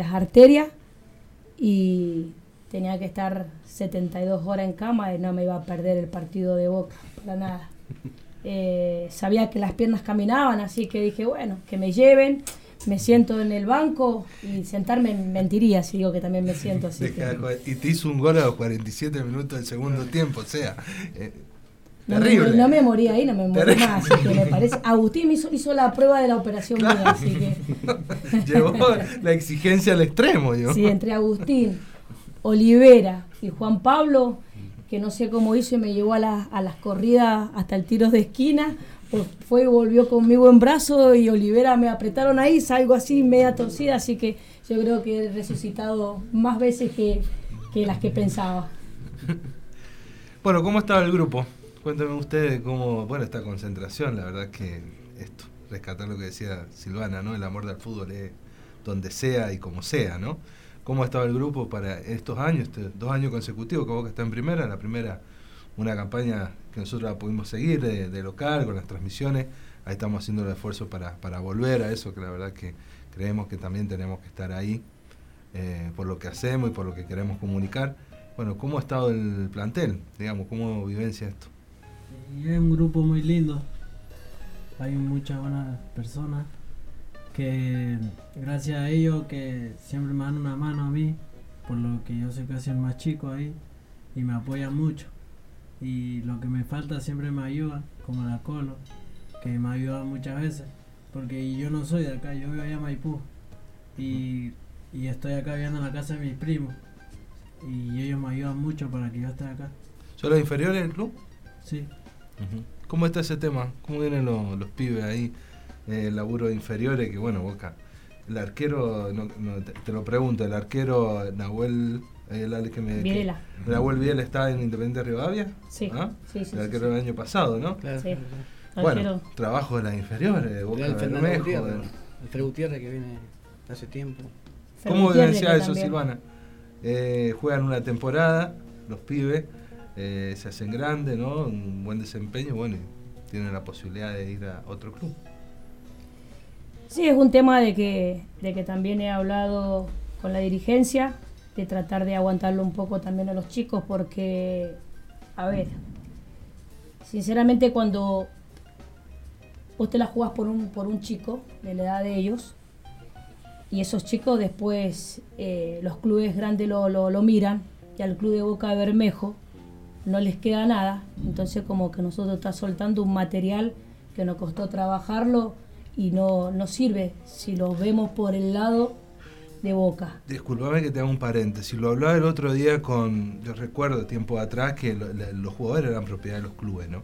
las arterias y tenía que estar 72 horas en cama y no me iba a perder el partido de Boca, para nada. Sabía que las piernas caminaban, así que dije, bueno, que me lleven, me siento en el banco y sentarme mentiría si digo que también me siento así. Y te hizo un gol a los 47 minutos del segundo tiempo, o sea, terrible. No me morí ahí, no me morí más, así que me parece. Agustín hizo la prueba de la operación mía, así que... Llevó la exigencia al extremo, yo. Sí, entre Agustín, Olivera y Juan Pablo, que no sé cómo hizo y me llevó a las corridas hasta el tiro de esquina, pues fue y volvió conmigo en brazo y Olivera me apretaron ahí, salgo así media torcida, así que yo creo que he resucitado más veces que las que pensaba. Bueno, ¿cómo estaba el grupo? Cuéntame ustedes cómo, bueno, esta concentración, la verdad que esto, rescatar lo que decía Silvana, ¿no? El amor del fútbol es donde sea y como sea, ¿no? ¿Cómo estaba el grupo para estos años, 2 años consecutivos que Boca está en primera? La primera, una campaña que nosotros la pudimos seguir de local, con las transmisiones. Ahí estamos haciendo el esfuerzo para volver a eso, que la verdad que creemos que también tenemos que estar ahí por lo que hacemos y por lo que queremos comunicar. Bueno, ¿cómo ha estado el plantel? Digamos, ¿cómo vivencia esto? Es un grupo muy lindo. Hay muchas buenas personas que gracias a ellos que siempre me dan una mano a mí, por lo que yo soy casi el más chico ahí y me apoyan mucho, y lo que me falta siempre me ayudan, como la Colo, que me ayuda muchas veces, porque yo no soy de acá, yo vivo allá en Maipú y estoy acá viviendo en la casa de mis primos y ellos me ayudan mucho para que yo esté acá. ¿Son los inferiores del club? Sí. Uh-huh. ¿Cómo está ese tema? ¿Cómo vienen los pibes ahí? Laburo de inferiores, que bueno, Boca, el arquero, te lo pregunto, el arquero Nahuel Viela. Nahuel Viela está en Independiente Rivadavia. Sí. ¿Ah? Sí, el arquero del año pasado, ¿no? Claro. Sí. Bueno, trabajo de las inferiores, Boca el Bermejo. Alfredo Gutiérrez, que viene hace tiempo. ¿Cómo vivencia eso, también. Silvana? Juegan una temporada, los pibes se hacen grandes, ¿no? Un buen desempeño, bueno, y tienen la posibilidad de ir a otro club. Sí, es un tema de que también he hablado con la dirigencia, de tratar de aguantarlo un poco también a los chicos, porque, a ver, sinceramente cuando vos te la jugás por un chico de la edad de ellos, y esos chicos después los clubes grandes lo miran, y al club de Boca de Bermejo no les queda nada, entonces como que nosotros está soltando un material que nos costó trabajarlo y no sirve si lo vemos por el lado de Boca. Disculpame que te haga un paréntesis. Lo hablaba el otro día yo recuerdo tiempo atrás que los jugadores eran propiedad de los clubes, ¿no?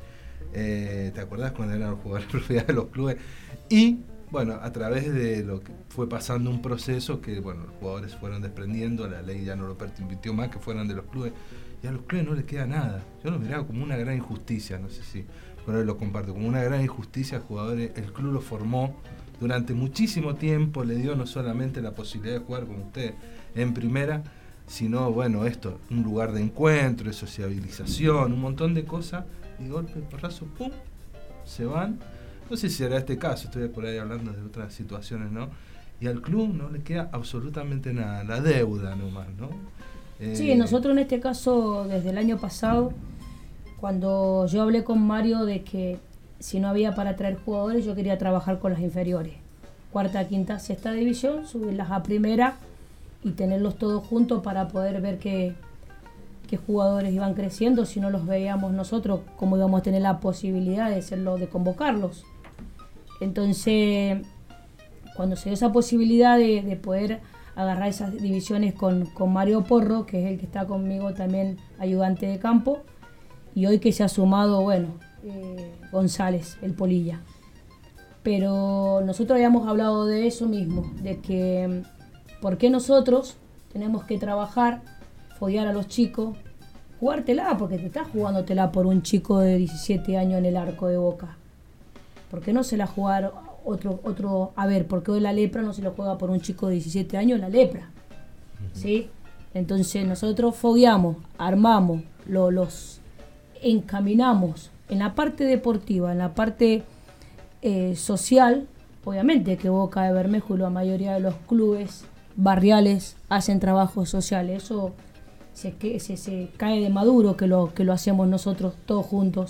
¿Te acordás cuando eran los jugadores propiedad de los clubes? Y bueno, a través de lo que fue pasando un proceso que, bueno, los jugadores fueron desprendiendo, la ley ya no lo permitió más que fueran de los clubes, y a los clubes no les queda nada. Yo lo miraba como una gran injusticia, no sé si con él lo comparto, como una gran injusticia a jugadores. El club lo formó durante muchísimo tiempo, le dio no solamente la posibilidad de jugar con usted en primera, sino, bueno, un lugar de encuentro, de sociabilización, un montón de cosas, y golpe, porrazo, ¡pum!, se van. No sé si será este caso, estoy por ahí hablando de otras situaciones, ¿no? Y al club no le queda absolutamente nada, la deuda nomás, ¿no? Sí, nosotros en este caso, desde el año pasado, cuando yo hablé con Mario de que si no había para traer jugadores, yo quería trabajar con las inferiores. 4ª, 5ª, 6ª división, subirlas a primera y tenerlos todos juntos para poder ver qué jugadores iban creciendo, si no los veíamos nosotros, cómo íbamos a tener la posibilidad de convocarlos. Entonces, cuando se dio esa posibilidad de poder agarrar esas divisiones con Mario Porro, que es el que está conmigo también, ayudante de campo, y hoy que se ha sumado, González, el Polilla. Pero nosotros habíamos hablado de eso mismo, de que por qué nosotros tenemos que trabajar, foguear a los chicos, jugártela, porque te estás jugándotela por un chico de 17 años en el arco de Boca. ¿Por qué no se la jugar otro? A ver, ¿por qué hoy la Lepra no se la juega por un chico de 17 años en la Lepra? ¿Sí? Entonces nosotros fogueamos, armamos, los encaminamos en la parte deportiva, en la parte social. Obviamente que Boca de Bermejo y la mayoría de los clubes barriales, hacen trabajos sociales. Eso se cae de maduro que lo hacemos nosotros todos juntos.